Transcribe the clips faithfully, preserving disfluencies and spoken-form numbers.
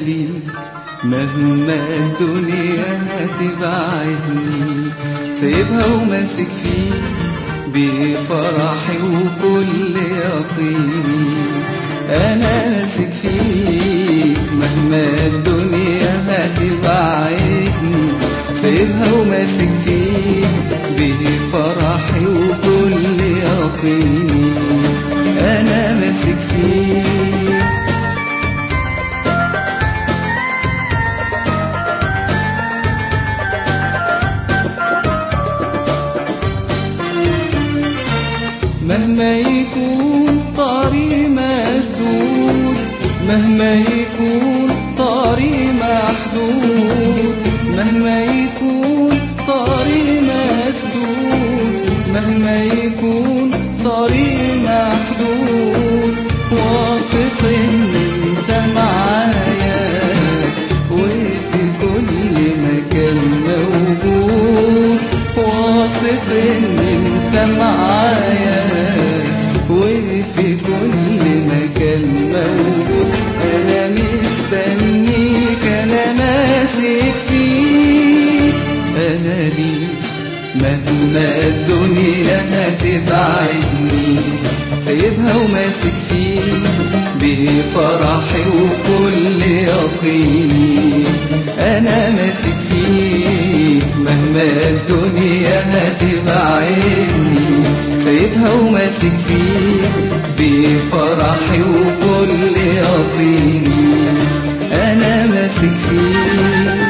ليك مهما الدنيا هتبعدني، سايبها وماسك فيك بفرحي وكل يقيني. أنا ماسك فيك مهما الدنيا هتبعدني، سايبها وماسك فيك بفرحي وكل يقيني. أنا ماسك فيك مهما يكون طريق مسدود، مهما يكون طريق محدود، مهما يكون طريق مسدود، مهما يكون طريق محدود، واثق ان انت معايا وفي كل مكان موجود، واثق ان انت معايا وفي كل مكان موجود. أنا مستنيك، أنا ماسك فيك، أنا ليك مهما الدنيا هتبعدني، سايبها وماسك فيك بفرحي وكل يقيني. أنا ماسك فيك مهما الدنيا هتبعدني، سايبها وماسك فيك بفرحي وكل يقيني. أنا ماسك فيك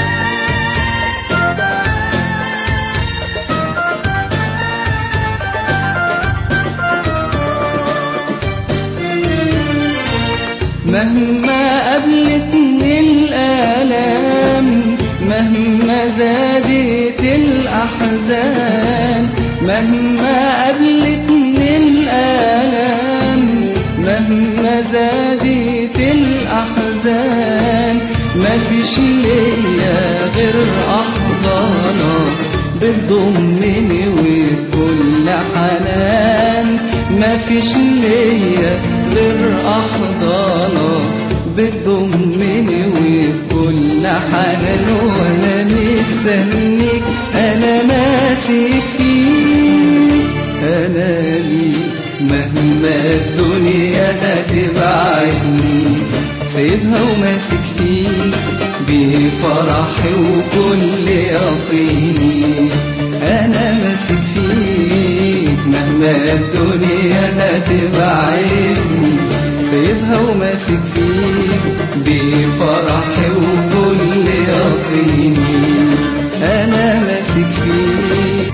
مهما قابلتني الآلام، مهما زادت الأحزان، مهما قابلتني الآلام، مهما زادت الأحزان، مفيش ليا غير أحضانك بتضمني وكل حنان، مفيش ليا غير أحضانك بتضمني وكل حنان. وأنا مستنيك، أنا ماسك فيك، أنا ليك مهما الدنيا هتبعدني، سايبها وماسك فيك بفرحي وكل يقيني. أنا ماسك فيك مهما الدنيا هتبعدني، سايبها وماسك فيك بفرحي وكل يقيني. أنا ماسك فيك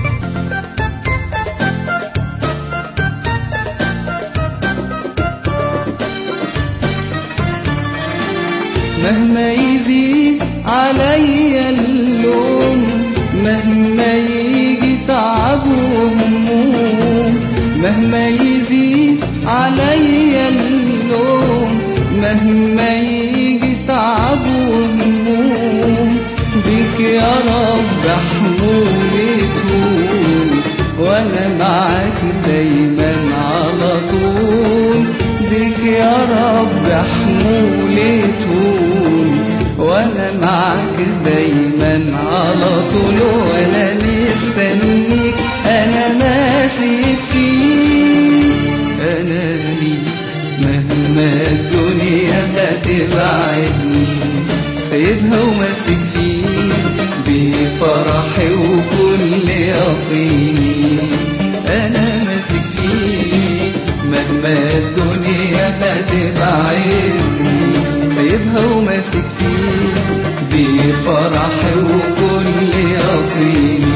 مهما يزيد عليا اللوم، مهما يجي تعب وهموم، مهما يزيد عليا اللوم، مهما يجي تعب وهموم، بيك يا رب حمولي طول، وانا معاك دايما على طول. بيك يا رب حمولي طول، وانا معاك دايما على طول. وانا مستنيك، انا ماسك فيك، انا ليك مهما الدنيا هتبعدني، سايبها وماسك فيك بفرحي وكل يقيني. انا ماسك فيك مهما الدنيا هتبعدني، سايبها وماسك فيك بفرحي وكل يقيني.